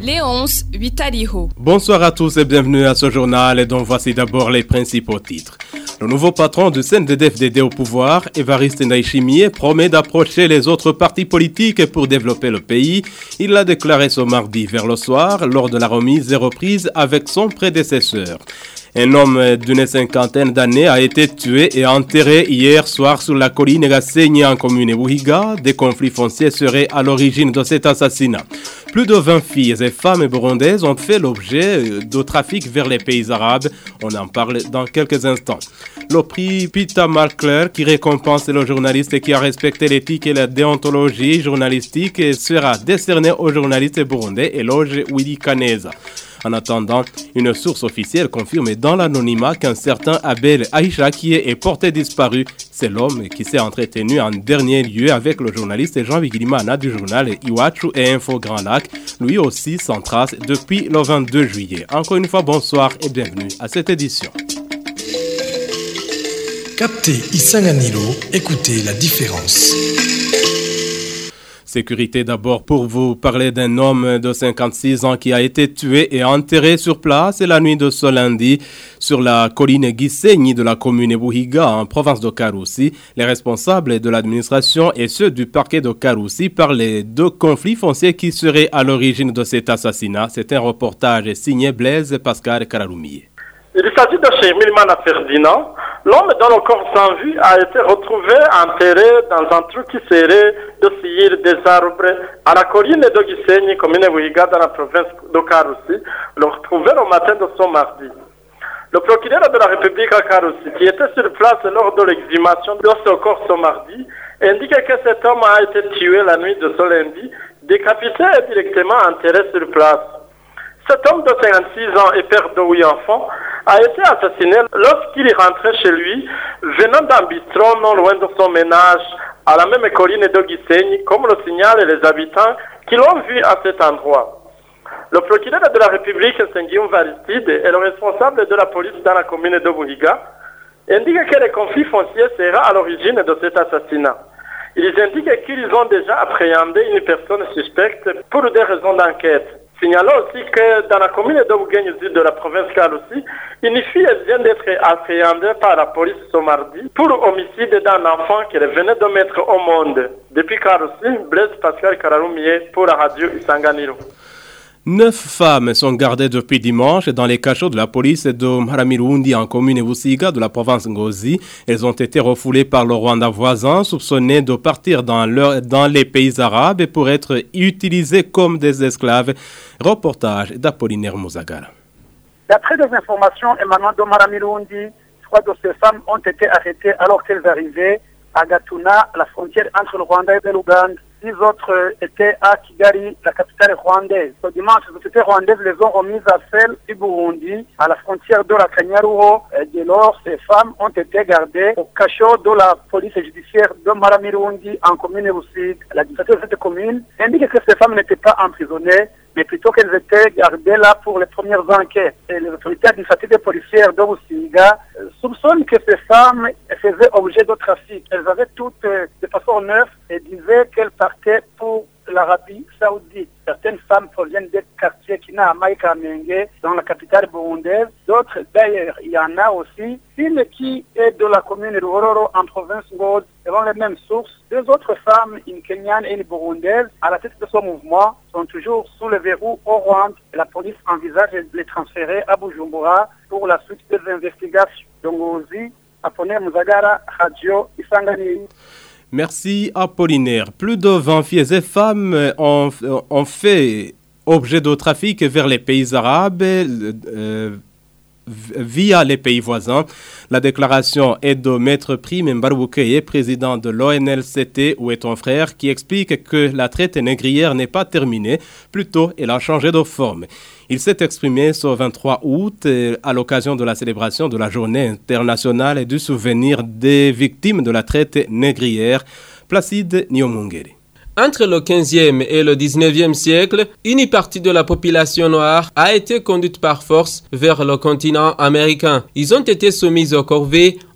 Léonce Vitaliho. Bonsoir à tous et bienvenue à ce journal dont voici d'abord les principaux titres. Le nouveau patron du CNDD-FDD au pouvoir, Évariste Ndayishimiye, promet d'approcher les autres partis politiques pour développer le pays. Il l'a déclaré ce mardi vers le soir lors de la remise et reprise avec son prédécesseur. Un homme d'une cinquantaine d'années a été tué et enterré hier soir sur la colline Gasenyi en commune Buhiga. Des conflits fonciers seraient à l'origine de cet assassinat. Plus de 20 filles et femmes burundaises ont fait l'objet de trafic vers les pays arabes. On en parle dans quelques instants. Le prix Peter Markler, qui récompense le journaliste qui a respecté l'éthique et la déontologie journalistique, sera décerné au journaliste burundais Eloge Willy Kaneza. En attendant, une source officielle confirme dans l'anonymat qu'un certain Abel Aïchakie est porté disparu. C'est l'homme qui s'est entretenu en dernier lieu avec le journaliste Jean Bigirimana du journal Iwachu et Info Grand Lac, lui aussi sans trace depuis le 22 juillet. Encore une fois, bonsoir et bienvenue à cette édition. Captez Isanganilo, écoutez la différence. Sécurité d'abord pour vous parler d'un homme de 56 ans qui a été tué et enterré sur place la nuit de ce lundi sur la colline Gisenyi de la commune Buhiga en province de Karoussi. Les responsables de l'administration et ceux du parquet de Karoussi parlent des deux conflits fonciers qui seraient à l'origine de cet assassinat. C'est un reportage signé Blaise Pascal Kararoumier. Il s'agit de chez Milmana Ferdinand. L'homme dont le corps sans vie a été retrouvé enterré dans un trou qui serait de scier des arbres à la colline de Gisenyi, commune Buhiga, dans la province de Karoussi, le retrouvé au matin de ce mardi. Le procureur de la République à Karoussi, qui était sur place lors de l'exhumation de ce corps ce mardi, indique que cet homme a été tué la nuit de ce lundi, décapité et directement enterré sur place. Cet homme de 56 ans et père de 8 enfants a été assassiné lorsqu'il rentrait chez lui, venant d'un bistrot non loin de son ménage, à la même colline de Gisenyi, comme le signalent les habitants qui l'ont vu à cet endroit. Le procureur de la République, Sengium Varistide, et le responsable de la police dans la commune de Buhiga, indiquent que les conflits fonciers sera à l'origine de cet assassinat. Ils indiquent qu'ils ont déjà appréhendé une personne suspecte pour des raisons d'enquête. Signalons aussi que dans la commune de Bouguenzi de la province Karoussi, une fille vient d'être appréhendée par la police ce mardi pour homicide d'un enfant qu'elle venait de mettre au monde. Depuis Karoussi, Blaise Pascal Kararoumier pour la radio Isanganiro. 9 femmes sont gardées depuis dimanche dans les cachots de la police de Maramirundi en commune Busiga de la province Ngozi. Elles ont été refoulées par le Rwanda voisin, soupçonnées de partir dans les pays arabes pour être utilisées comme des esclaves. Reportage d'Apollinaire Mouzagara. D'après des informations émanant de Maramirundi, 3 de ces femmes ont été arrêtées alors qu'elles arrivaient à Gatuna, la frontière entre le Rwanda et l'Ouganda. 6 autres étaient à Kigali, la capitale rwandaise. Ce dimanche, les autorités rwandaises les ont remises à celles du Burundi, à la frontière de la Kanyaruro. Dès lors, ces femmes ont été gardées au cachot de la police judiciaire de Maramirundi en commune Russie. La dictature de cette commune indique que ces femmes n'étaient pas emprisonnées, mais plutôt qu'elles étaient gardées là pour les premières enquêtes. Et les autorités administratives et policières de Busiga soupçonnent que ces femmes faisaient objet de trafic. Elles avaient toutes de façon neuve et disaient qu'elles partaient pour l'Arabie Saoudite. Certaines femmes proviennent des quartiers Kinama et Kamenge, dans la capitale burundaise. D'autres, d'ailleurs, il y en a aussi, une qui est de la commune de Ororo en province Ngozi. Selon les mêmes sources, 2 autres femmes, une Kenyane et une burundaise, à la tête de ce mouvement, sont toujours sous le verrou au Rwanda. La police envisage de les transférer à Bujumbura pour la suite des investigations. Donc, Ngozi, Apollinaire Mouzagara, Radio Isanganiro. Merci Apollinaire. Plus de 20 filles et femmes ont fait objet de trafic vers les pays arabes via les pays voisins. La déclaration est de Maître Prime Mbaroukeye, président de l'ONLCT, Où est ton frère, qui explique que la traite négrière n'est pas terminée, plutôt elle a changé de forme. Il s'est exprimé ce 23 août à l'occasion de la célébration de la Journée internationale du souvenir des victimes de la traite négrière. Placide Nyomungeri. Entre le 15e et le 19e siècle, une partie de la population noire a été conduite par force vers le continent américain. Ils ont été soumis aux corvées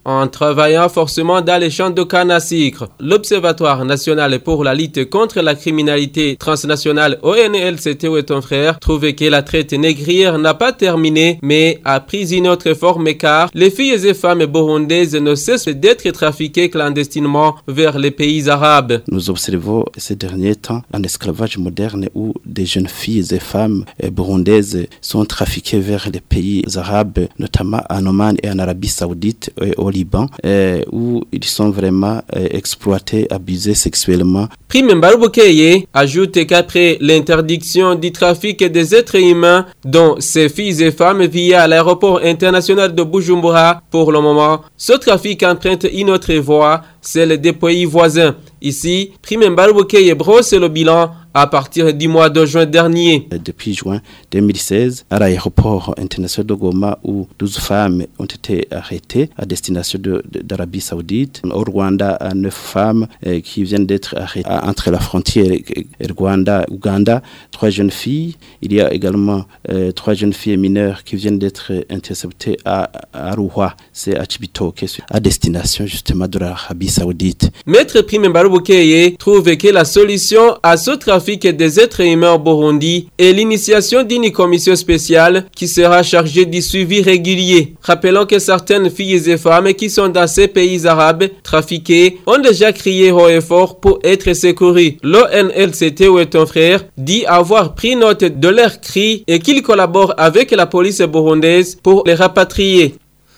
en travaillant forcément dans les champs de canne à sucre. L'Observatoire national pour la lutte contre la criminalité transnationale ONLCT ou ton frère trouve que la traite négrière n'a pas terminé mais a pris une autre forme car les filles et femmes burundaises ne cessent d'être trafiquées clandestinement vers les pays arabes. Nous observons ces derniers temps un esclavage moderne où des jeunes filles et femmes burundaises sont trafiquées vers les pays arabes, notamment en Oman et en Arabie Saoudite et au Liban, où ils sont vraiment exploités, abusés sexuellement. Prime Mbarubukeye ajoute qu'après l'interdiction du trafic des êtres humains, dont ces filles et femmes via l'aéroport international de Bujumbura, pour le moment, ce trafic emprunte une autre voie, celle des pays voisins. Ici, Prime Mbarubukeye brosse le bilan à partir du mois de juin dernier. Depuis juin 2016, à l'aéroport international de Goma, où 12 femmes ont été arrêtées à destination d'Arabie Saoudite. Au Rwanda, 9 femmes qui viennent d'être arrêtées entre la frontière Rwanda-Ouganda. 3 jeunes filles. Il y a également 3 jeunes filles mineures qui viennent d'être interceptées à Arua, c'est à Chibitoke, à destination justement de l'Arabie Saoudite. Maître Prime Mbarubukeye trouve que la solution à ce trafic des êtres humains au Burundi et l'initiation d'une commission spéciale qui sera chargée du suivi régulier. Rappelons que certaines filles et femmes qui sont dans ces pays arabes trafiquées ont déjà crié haut et fort pour être secourues. L'ONLCT ou ton frère dit avoir pris note de leurs cris et qu'il collabore avec la police burundaise pour les rapatrier.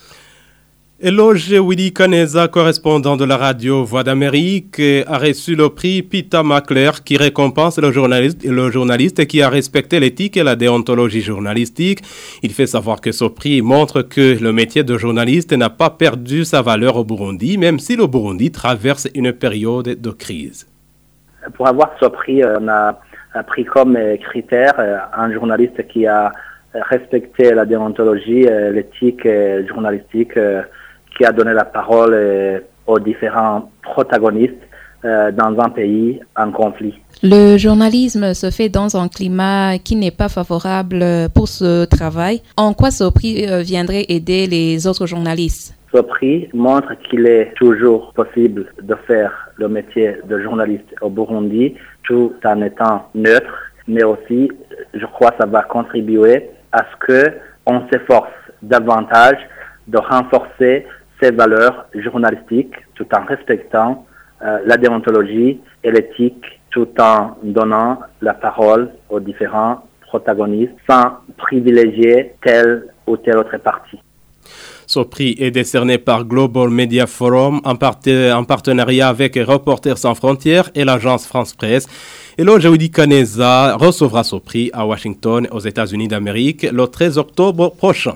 Eloge Willy Kaneza, correspondant de la radio Voix d'Amérique, a reçu le prix Peter McClure qui récompense le journaliste qui a respecté l'éthique et la déontologie journalistique. Il fait savoir que ce prix montre que le métier de journaliste n'a pas perdu sa valeur au Burundi, même si le Burundi traverse une période de crise. Pour avoir ce prix, on a pris comme critère un journaliste qui a respecté la déontologie, l'éthique journalistique, qui a donné la parole aux différents protagonistes dans un pays en conflit. Le journalisme se fait dans un climat qui n'est pas favorable pour ce travail. En quoi ce prix viendrait aider les autres journalistes? Ce prix montre qu'il est toujours possible de faire le métier de journaliste au Burundi tout en étant neutre, mais aussi, je crois, ça va contribuer à ce qu'on s'efforce davantage de renforcer ces valeurs journalistiques tout en respectant la déontologie et l'éthique, tout en donnant la parole aux différents protagonistes sans privilégier telle ou telle autre partie. Ce prix est décerné par Global Media Forum en partenariat avec Reporters sans frontières et l'agence France Presse. Et là, Willy Kaneza recevra ce prix à Washington, aux États-Unis d'Amérique, le 13 octobre prochain.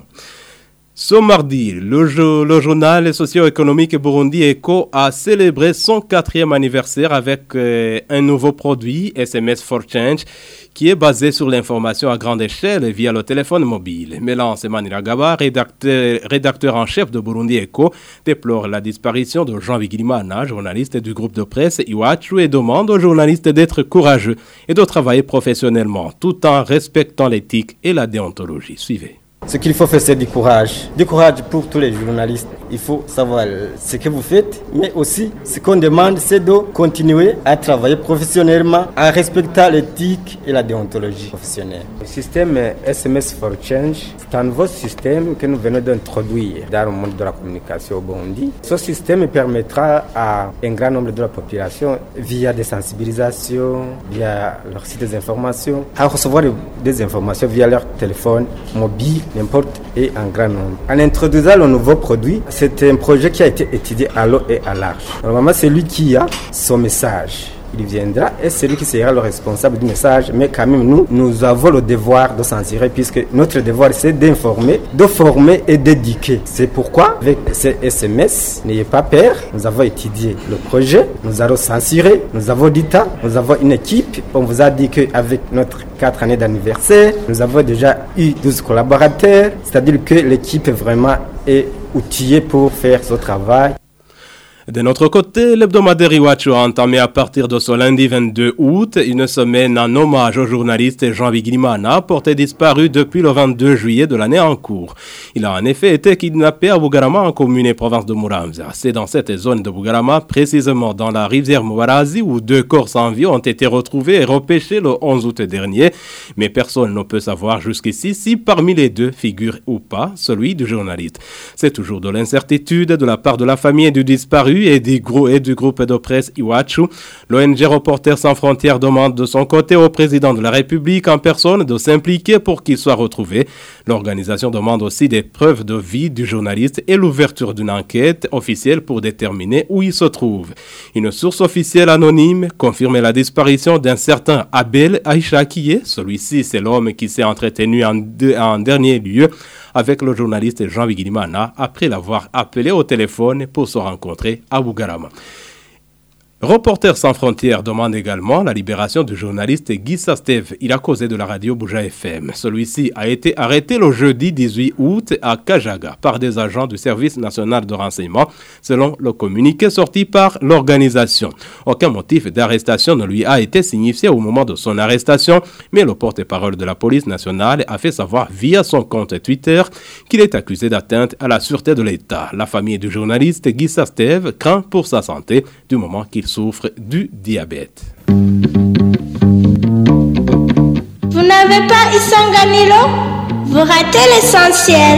Ce mardi, le journal socio-économique Burundi Echo a célébré son 4e anniversaire avec un nouveau produit, SMS for Change, qui est basé sur l'information à grande échelle via le téléphone mobile. Mélance Maniragaba, rédacteur en chef de Burundi Echo, déplore la disparition de Jean Bigirimana, journaliste du groupe de presse Iwachu, et demande aux journalistes d'être courageux et de travailler professionnellement, tout en respectant l'éthique et la déontologie. Suivez. Ce qu'il faut faire, c'est du courage. Du courage pour tous les journalistes. Il faut savoir ce que vous faites, mais aussi ce qu'on demande, c'est de continuer à travailler professionnellement, à respecter l'éthique et la déontologie professionnelle. Le système SMS for Change, c'est un nouveau système que nous venons d'introduire dans le monde de la communication au Burundi. Ce système permettra à un grand nombre de la population, via des sensibilisations, via leur site d'information, à recevoir des informations via leur téléphone mobile, n'importe et en grand nombre. En introduisant le nouveau produit, c'est un projet qui a été étudié à l'eau et à large. Normalement, c'est lui qui a son message. Il viendra et c'est lui qui sera le responsable du message. Mais quand même, nous avons le devoir de censurer puisque notre devoir, c'est d'informer, de former et d'éduquer. C'est pourquoi, avec ces SMS, n'ayez pas peur. Nous avons étudié le projet, nous allons censurer, nous avons dit ça, nous avons une équipe. On vous a dit qu'avec notre 4 années d'anniversaire, nous avons déjà eu 12 collaborateurs. C'est-à-dire que l'équipe vraiment est outillée pour faire ce travail. De notre côté, l'hebdomadaire Iwachu a entamé à partir de ce lundi 22 août une semaine en hommage au journaliste Jean Bigirimana, porté disparu depuis le 22 juillet de l'année en cours. Il a en effet été kidnappé à Bugarama, en commune et province de Muramza. C'est dans cette zone de Bugarama, précisément dans la rivière Mubarazi, où 2 corps sans vie ont été retrouvés et repêchés le 11 août dernier. Mais personne ne peut savoir jusqu'ici si parmi les deux figure ou pas celui du journaliste. C'est toujours de l'incertitude de la part de la famille du disparu et du groupe de presse Iwachu. L'ONG Reporters sans frontières demande de son côté au président de la République en personne de s'impliquer pour qu'il soit retrouvé. L'organisation demande aussi des preuves de vie du journaliste et l'ouverture d'une enquête officielle pour déterminer où il se trouve. Une source officielle anonyme confirme la disparition d'un certain Abel Aïchakiye. Celui-ci, c'est l'homme qui s'est entretenu en dernier lieu avec le journaliste Jean Bigirimana après l'avoir appelé au téléphone pour se rencontrer à Bugarama. Reporters sans frontières demande également la libération du journaliste Guy Sastev. Il a causé de la radio Bouja FM. Celui-ci a été arrêté le jeudi 18 août à Kajaga par des agents du service national de renseignement, selon le communiqué sorti par l'organisation. Aucun motif d'arrestation ne lui a été signifié au moment de son arrestation, mais le porte-parole de la police nationale a fait savoir via son compte Twitter qu'il est accusé d'atteinte à la sûreté de l'État. La famille du journaliste Guy Sastev craint pour sa santé du moment qu'il souffre du diabète. Vous n'avez pas Isanganilo? Vous ratez l'essentiel.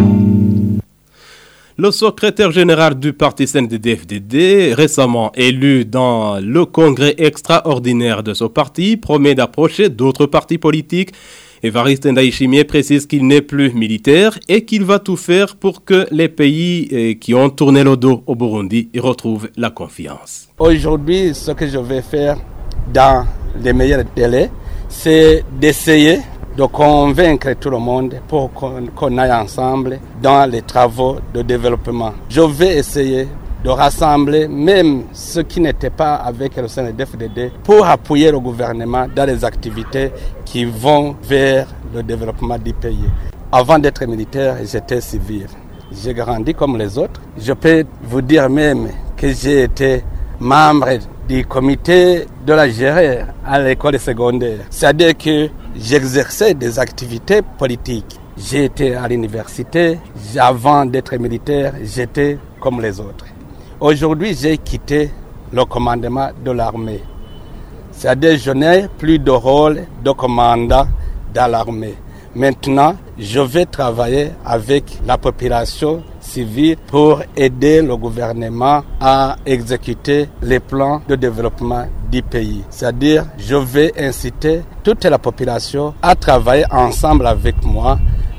Le secrétaire général du parti CNDD-FDD, récemment élu dans le congrès extraordinaire de ce parti, promet d'approcher d'autres partis politiques. Évariste Ndayishimiye précise qu'il n'est plus militaire et qu'il va tout faire pour que les pays qui ont tourné le dos au Burundi y retrouvent la confiance. Aujourd'hui, ce que je vais faire dans les meilleurs délais, c'est d'essayer de convaincre tout le monde pour qu'on aille ensemble dans les travaux de développement. Je vais essayer de rassembler même ceux qui n'étaient pas avec le CNDD-FDD pour appuyer le gouvernement dans les activités qui vont vers le développement du pays. Avant d'être militaire, j'étais civil. J'ai grandi comme les autres. Je peux vous dire même que j'ai été membre du comité de la gérée à l'école secondaire. C'est-à-dire que j'exerçais des activités politiques. J'ai été à l'université. Avant d'être militaire, j'étais comme les autres. Aujourd'hui, j'ai quitté le commandement de l'armée. C'est-à-dire que je n'ai plus de rôle de commandant dans l'armée. Maintenant, je vais travailler avec la population civile pour aider le gouvernement à exécuter les plans de développement du pays. C'est-à-dire que je vais inciter toute la population à travailler ensemble avec moi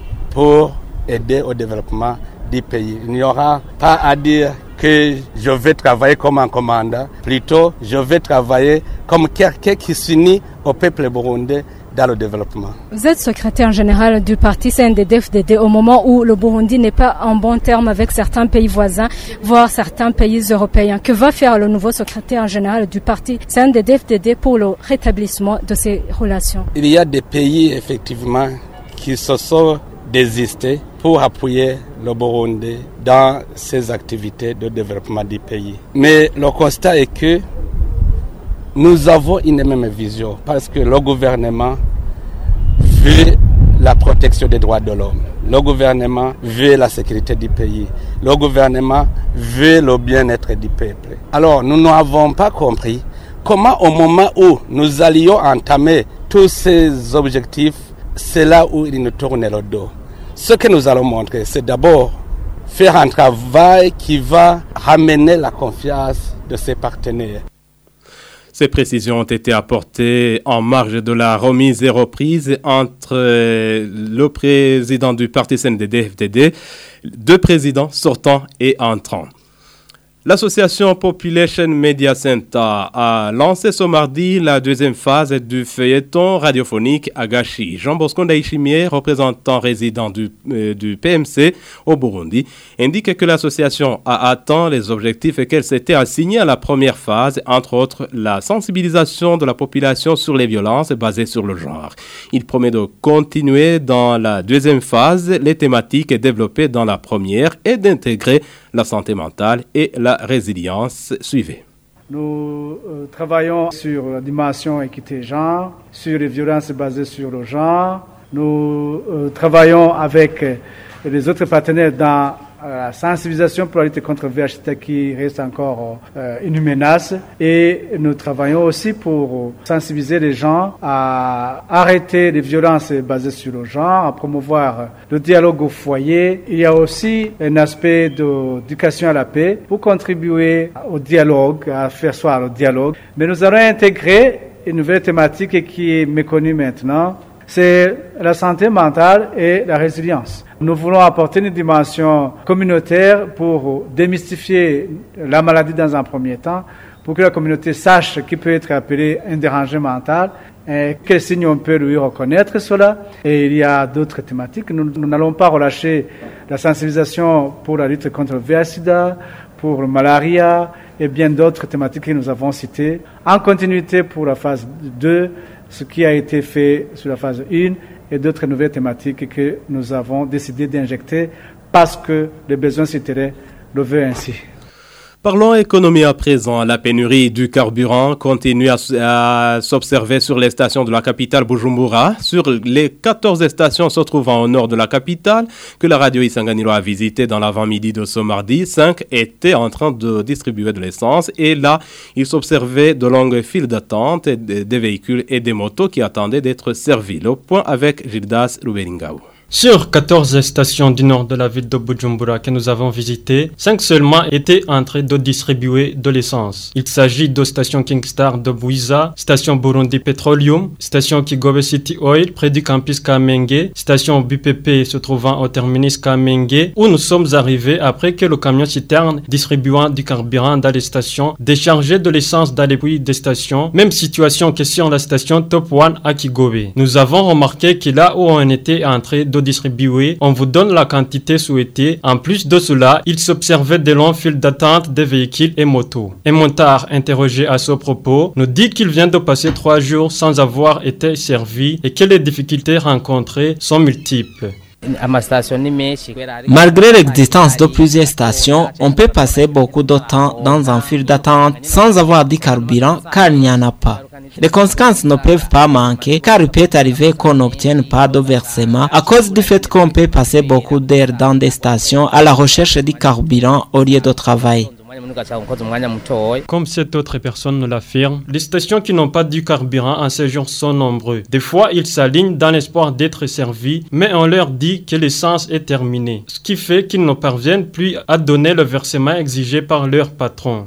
pour aider au développement du pays. Il n'y aura pas à dire que je vais travailler comme un commandant. Plutôt, je vais travailler comme quelqu'un qui s'unit au peuple burundais dans le développement. Vous êtes secrétaire général du parti CNDD-FDD au moment où le Burundi n'est pas en bon terme avec certains pays voisins, voire certains pays européens. Que va faire le nouveau secrétaire général du parti CNDD-FDD pour le rétablissement de ces relations? Il y a des pays, effectivement, qui se sont désistés pour appuyer le Burundi dans ses activités de développement du pays. Mais le constat est que nous avons une même vision parce que le gouvernement veut la protection des droits de l'homme. Le gouvernement veut la sécurité du pays. Le gouvernement veut le bien-être du peuple. Alors, nous n'avons pas compris comment au moment où nous allions entamer tous ces objectifs, c'est là où ils nous tournent le dos. Ce que nous allons montrer, c'est d'abord faire un travail qui va ramener la confiance de ses partenaires. Ces précisions ont été apportées en marge de la remise et reprise entre le président du parti CNDD-FDD, 2 présidents sortants et entrants. L'association Population Media Center a lancé ce mardi la 2e phase du feuilleton radiophonique Agashi. Jean Bosco Ndayishimiye, représentant résident du PMC au Burundi, indique que l'association a atteint les objectifs qu'elle s'était assignés à la première phase, entre autres la sensibilisation de la population sur les violences basées sur le genre. Il promet de continuer dans la 2e phase les thématiques développées dans la première et d'intégrer la santé mentale et la la résilience. Suivez. Nous travaillons sur la dimension équité genre, sur les violences basées sur le genre. Nous travaillons avec les autres partenaires dans la sensibilisation pour la lutte contre le VIH qui reste encore une menace. Et nous travaillons aussi pour sensibiliser les gens à arrêter les violences basées sur le genre, à promouvoir le dialogue au foyer. Il y a aussi un aspect d'éducation à la paix pour contribuer au dialogue, à faire soir le dialogue. Mais nous allons intégrer une nouvelle thématique qui est méconnue maintenant. C'est la santé mentale et la résilience. Nous voulons apporter une dimension communautaire pour démystifier la maladie dans un premier temps, pour que la communauté sache qu'il peut être appelé un dérangement mental et quels signes on peut lui reconnaître cela. Et il y a d'autres thématiques. Nous n'allons pas relâcher la sensibilisation pour la lutte contre le VIH-Sida, pour le malaria et bien d'autres thématiques que nous avons citées. En continuité pour la phase 2, ce qui a été fait sur la phase 1 et d'autres nouvelles thématiques que nous avons décidé d'injecter parce que les besoins s'étaient levés ainsi. Parlons économie à présent. La pénurie du carburant continue à s'observer sur les stations de la capitale Bujumbura. Sur les 14 stations se trouvant au nord de la capitale, que la radio Isanganiro a visité dans l'avant-midi de ce mardi, 5 étaient en train de distribuer de l'essence. Et là, il s'observait de longues files d'attente des véhicules et des motos qui attendaient d'être servis. Le point avec Gildas Ruberingao. Sur 14 stations du nord de la ville de Bujumbura que nous avons visitées, 5 seulement étaient en train de distribuer de l'essence. Il s'agit de station Kingstar de Buiza, station Burundi Petroleum, station Kigobe City Oil près du campus Kamenge, station BPP se trouvant au terminus Kamenge, où nous sommes arrivés après que le camion citerne distribuant du carburant dans les stations déchargeait de l'essence dans les puits des stations. Même situation que sur la station Top One à Kigobe. Nous avons remarqué que là où on était en train de distribuer, on vous donne la quantité souhaitée. En plus de cela, il s'observait de longues files d'attente des véhicules et motos. Un montard interrogé à ce propos nous dit qu'il vient de passer 3 jours sans avoir été servi et que les difficultés rencontrées sont multiples. Malgré l'existence de plusieurs stations, on peut passer beaucoup de temps dans un fil d'attente sans avoir de carburant car il n'y en a pas. Les conséquences ne peuvent pas manquer car il peut arriver qu'on n'obtienne pas de versement à cause du fait qu'on peut passer beaucoup d'heures dans des stations à la recherche du carburant au lieu de travail. Comme cette autre personne nous l'affirme, les stations qui n'ont pas du carburant en séjour sont nombreux. Des fois, ils s'alignent dans l'espoir d'être servis, mais on leur dit que l'essence est terminée, ce qui fait qu'ils ne parviennent plus à donner le versement exigé par leur patron.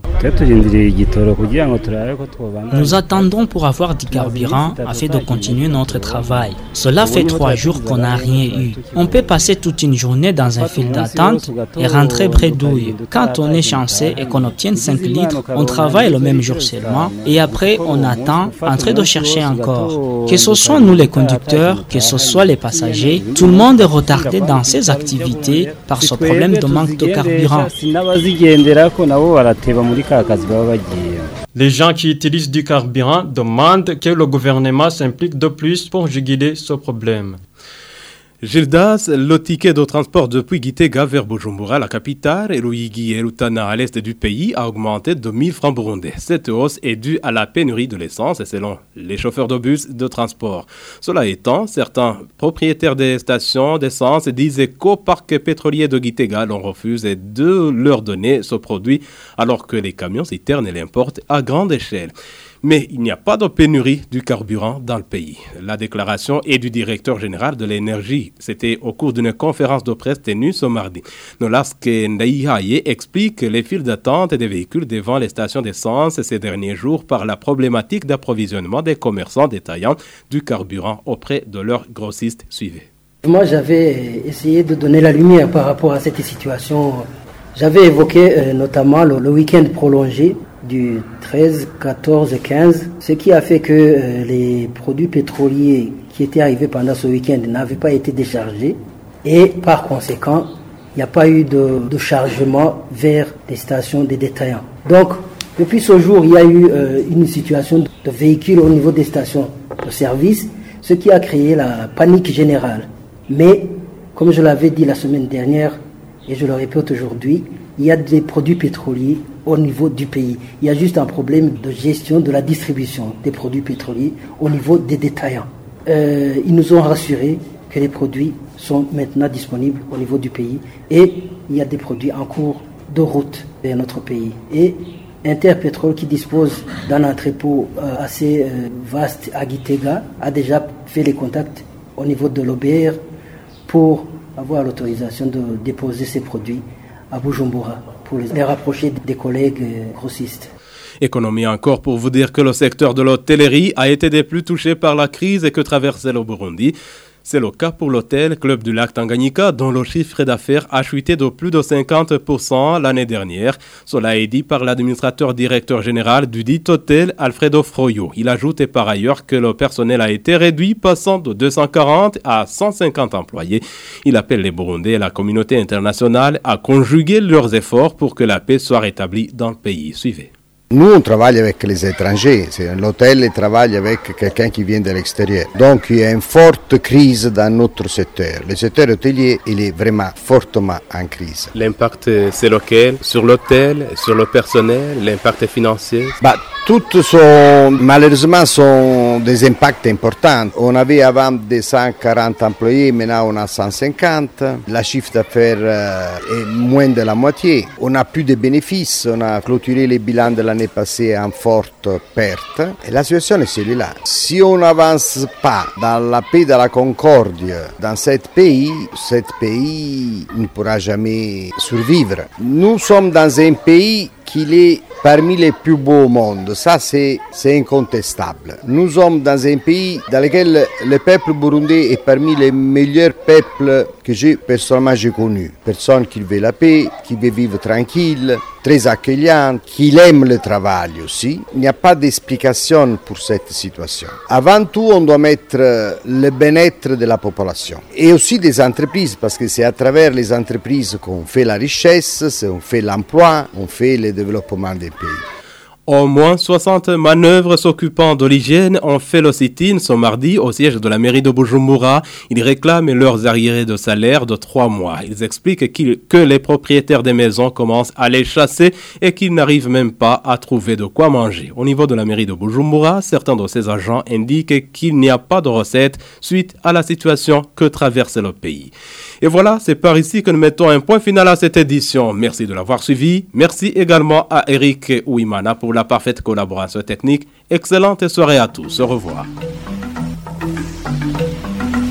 Nous attendons pour avoir du carburant afin de continuer notre travail. Cela fait 3 jours qu'on n'a rien eu. On peut passer toute une journée dans un fil d'attente et rentrer bredouille. Quand on est chanceux et qu'on obtienne 5 litres, on travaille le même jour seulement et après on attend en train de chercher encore. Que ce soit nous les conducteurs, que ce soit les passagers, tout le monde est retardé dans ses activités par ce problème de manque de carburant. Les gens qui utilisent du carburant demandent que le gouvernement s'implique de plus pour juguler ce problème. Gildas, le ticket de transport depuis Gitega vers Bujumbura, la capitale, et Ruyigi et Rutana à l'est du pays a augmenté de 1000 francs burundais. Cette hausse est due à la pénurie de l'essence, selon les chauffeurs de bus de transport. Cela étant, certains propriétaires des stations d'essence disent qu'au parc pétrolier de Gitega, l'on refuse de leur donner ce produit alors que les camions citernes l'importent à grande échelle. Mais il n'y a pas de pénurie du carburant dans le pays. La déclaration est du directeur général de l'énergie. C'était au cours d'une conférence de presse tenue ce mardi. Nolaske Ndaihaye explique les files d'attente des véhicules devant les stations d'essence ces derniers jours par la problématique d'approvisionnement des commerçants détaillants du carburant auprès de leurs grossistes. Suivez. Moi, j'avais essayé de donner la lumière par rapport à cette situation. J'avais évoqué notamment le week-end prolongé du 13, 14 et 15, ce qui a fait que les produits pétroliers qui étaient arrivés pendant ce week-end n'avaient pas été déchargés et par conséquent, il n'y a pas eu de chargement vers les stations des détaillants. Donc, depuis ce jour, il y a eu une situation de véhicules au niveau des stations de service, ce qui a créé la panique générale. Mais, comme je l'avais dit la semaine dernière, et je le répète aujourd'hui, il y a des produits pétroliers au niveau du pays. Il y a juste un problème de gestion de la distribution des produits pétroliers au niveau des détaillants. Ils nous ont rassuré que les produits sont maintenant disponibles au niveau du pays et il y a des produits en cours de route vers notre pays. Et Interpétrole, qui dispose d'un entrepôt assez vaste à Gitega, a déjà fait les contacts au niveau de l'OBR pour avoir l'autorisation de déposer ces produits à Bujumbura pour les rapprocher des collègues grossistes. Économie encore pour vous dire que le secteur de l'hôtellerie a été des plus touchés par la crise que traversait le Burundi. C'est le cas pour l'hôtel Club du Lac Tanganyika dont le chiffre d'affaires a chuté de plus de 50% l'année dernière. Cela est dit par l'administrateur directeur général du dit hôtel, Alfredo Froyo. Il ajoute par ailleurs que le personnel a été réduit, passant de 240 à 150 employés. Il appelle les Burundais et la communauté internationale à conjuguer leurs efforts pour que la paix soit rétablie dans le pays. Suivez. Nous, on travaille avec les étrangers. L'hôtel travaille avec quelqu'un qui vient de l'extérieur. Donc, il y a une forte crise dans notre secteur. Le secteur hôtelier, il est vraiment fortement en crise. L'impact, c'est lequel? Sur l'hôtel, sur le personnel, l'impact financier? Toutes malheureusement, sont des impacts importants. On avait avant des 140 employés, maintenant on a 150. La chiffre d'affaires est moins de la moitié. On n'a plus de bénéfices. On a clôturé les bilans de l'année passée en forte perte. Et la situation est celle-là. Si on n'avance pas dans la paix, dans la concorde, dans ce pays ne pourra jamais survivre. Nous sommes dans un pays qui est parmi les plus beaux au monde. Ça, c'est incontestable. Nous sommes dans un pays dans lequel le peuple burundais est parmi les meilleurs peuples que personnellement j'ai connus. Personne qui veut la paix, qui veut vivre tranquille, très accueillant, qui aime le travail aussi. Il n'y a pas d'explication pour cette situation. Avant tout, on doit mettre le bien-être de la population et aussi des entreprises, parce que c'est à travers les entreprises qu'on fait la richesse, on fait l'emploi, on fait le développement des pays. Au moins 60 manœuvres s'occupant de l'hygiène ont fait le sit-in ce mardi au siège de la mairie de Bujumbura. Ils réclament leurs arriérés de salaire de 3 mois. Ils expliquent que les propriétaires des maisons commencent à les chasser et qu'ils n'arrivent même pas à trouver de quoi manger. Au niveau de la mairie de Bujumbura, certains de ces agents indiquent qu'il n'y a pas de recettes suite à la situation que traverse le pays. Et voilà, c'est par ici que nous mettons un point final à cette édition. Merci de l'avoir suivi. Merci également à Eric Ouimana pour la parfaite collaboration technique. Excellente soirée à tous. Au revoir.